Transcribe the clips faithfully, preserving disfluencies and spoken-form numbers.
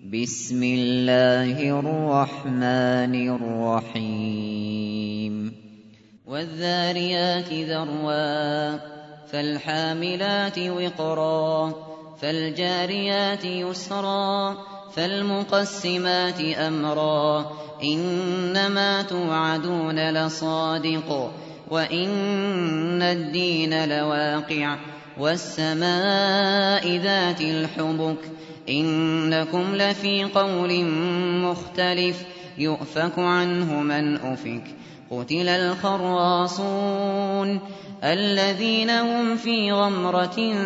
بسم الله الرحمن الرحيم والذاريات ذروا فالحاملات وقرا فالجاريات يسرا فالمقسمات أمرا إنما توعدون لصادق وإن الدين لواقع والسماء ذات الحبك إنكم لفي قول مختلف يؤفك عنه من أفك قتل الخراصون الذين هم في غمرة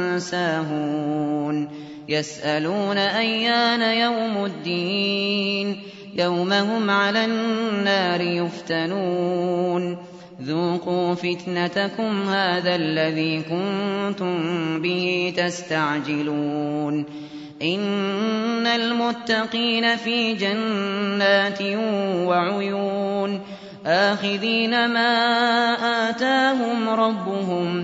ساهون يسألون أيان يوم الدين يوم هم على النار يفتنون ذوقوا فتنتكم هذا الذي كنتم به تستعجلون إن المتقين في جنات وعيون آخذين ما آتاهم ربهم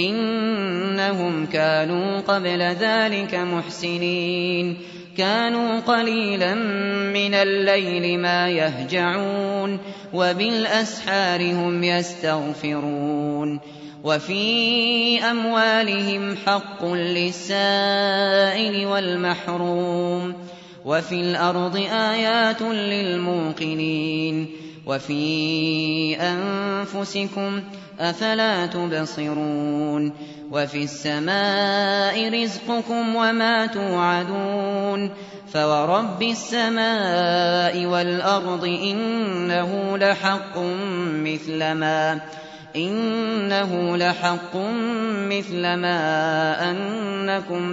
إنهم كانوا قبل ذلك محسنين كانوا قليلا من الليل ما يهجعون وبالأسحار هم يستغفرون وفي أموالهم حق للسائل والمحروم وفي الأرض آيات للموقنين وفي أنفسكم أفلا تبصرون وفي السماء رزقكم وما توعدون فورب السماء والأرض إنه لحق مثل ما إنه لحق مثل ما أنكم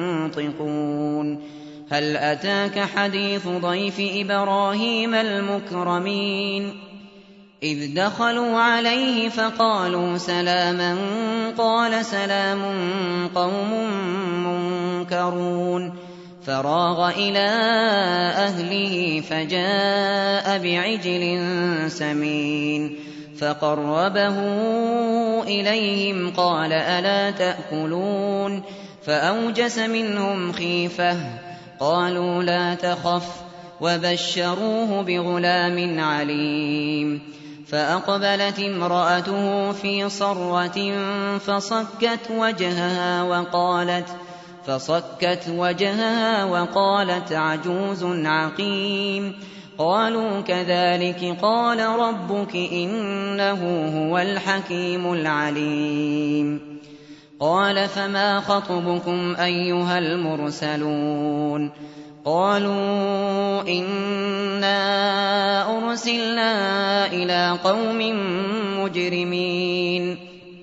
تنطقون هل أتاك حديث ضيف إبراهيم المكرمين إذ دخلوا عليه فقالوا سلاما قال سلام قوم منكرون فراغ إلى أهله فجاء بعجل سمين فقربه إليهم قال ألا تأكلون فأوجس منهم خيفة قالوا لا تخف وبشروه بغلام عليم فأقبلت امرأته في صرة فصكت وجهها وقالت فصكت وجهها وقالت عجوز عقيم قالوا كذلك قال ربك إنه هو الحكيم العليم قال فما خطبكم أيها المرسلون قالوا إنا أرسلنا إلى قوم مجرمين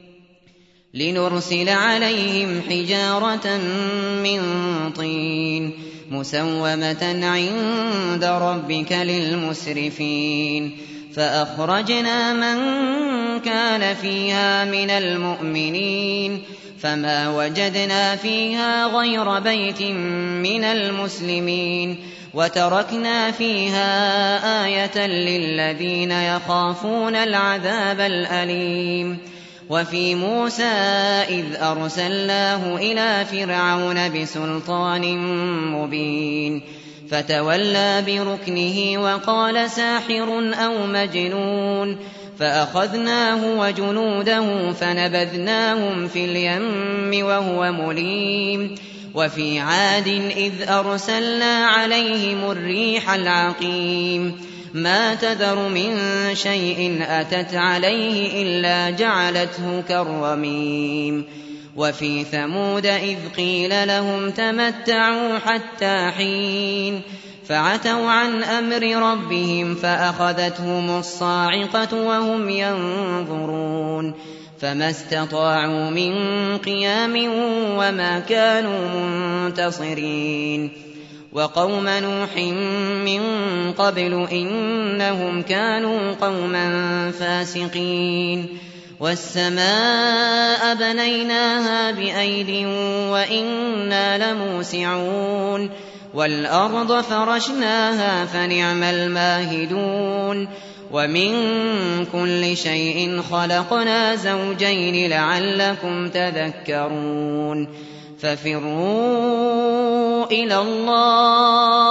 لنرسل عليهم حجارة من طين مسومة عند ربك للمسرفين فأخرجنا من كان فيها من المؤمنين فما وجدنا فيها غير بيت من المسلمين وتركنا فيها آية للذين يخافون العذاب الأليم وفي موسى إذ أرسلناه إلى فرعون بسلطان مبين فتولى بركنه وقال ساحر أو مجنون فأخذناه وجنوده فنبذناهم في اليم وهو مليم وفي عاد إذ أرسلنا عليهم الريح العقيم ما تذر من شيء أتت عليه إلا جعلته كالرميم وفي ثمود إذ قيل لهم تمتعوا حتى حين فعتوا عن أمر ربهم فأخذتهم الصاعقة وهم ينظرون فما استطاعوا من قيام وما كانوا منتصرين وقوم نوح من قبل إنهم كانوا قوما فاسقين والسماء بنيناها بأيد وإنا لموسعون والأرض فرشناها فنعم الماهدون ومن كل شيء خلقنا زوجين لعلكم تذكرون ففروا إلى الله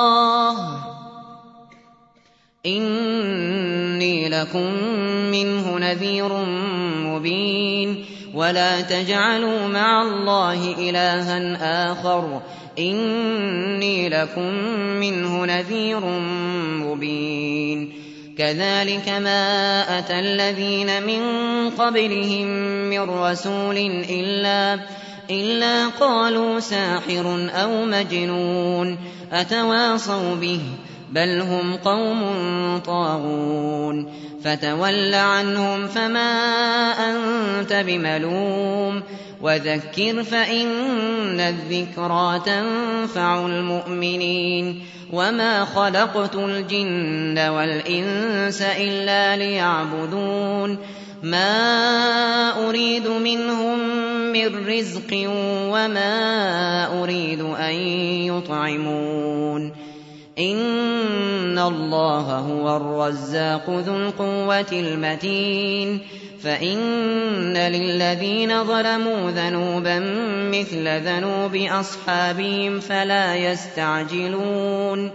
لكم منه نذير مبين ولا تجعلوا مع الله إلها آخر إني لكم منه نذير مبين كذلك ما أتى الذين من قبلهم من رسول إلا, إلا قالوا ساحر أو مجنون أتواصوا به بل هم قوم طاغون فتول عنهم فما أنت بملوم وذكر فإن الذكرى تنفع المؤمنين وما خلقت الجن والإنس إلا ليعبدون ما أريد منهم من رزق وما أريد أن يطعمون إن الله هو الرزاق ذو القوة المتين فإن للذين ظلموا ذنوبا مثل ذنوب أصحابهم فلا يستعجلون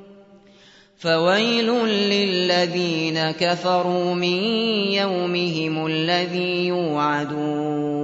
فويل للذين كفروا من يومهم الذي يوعدون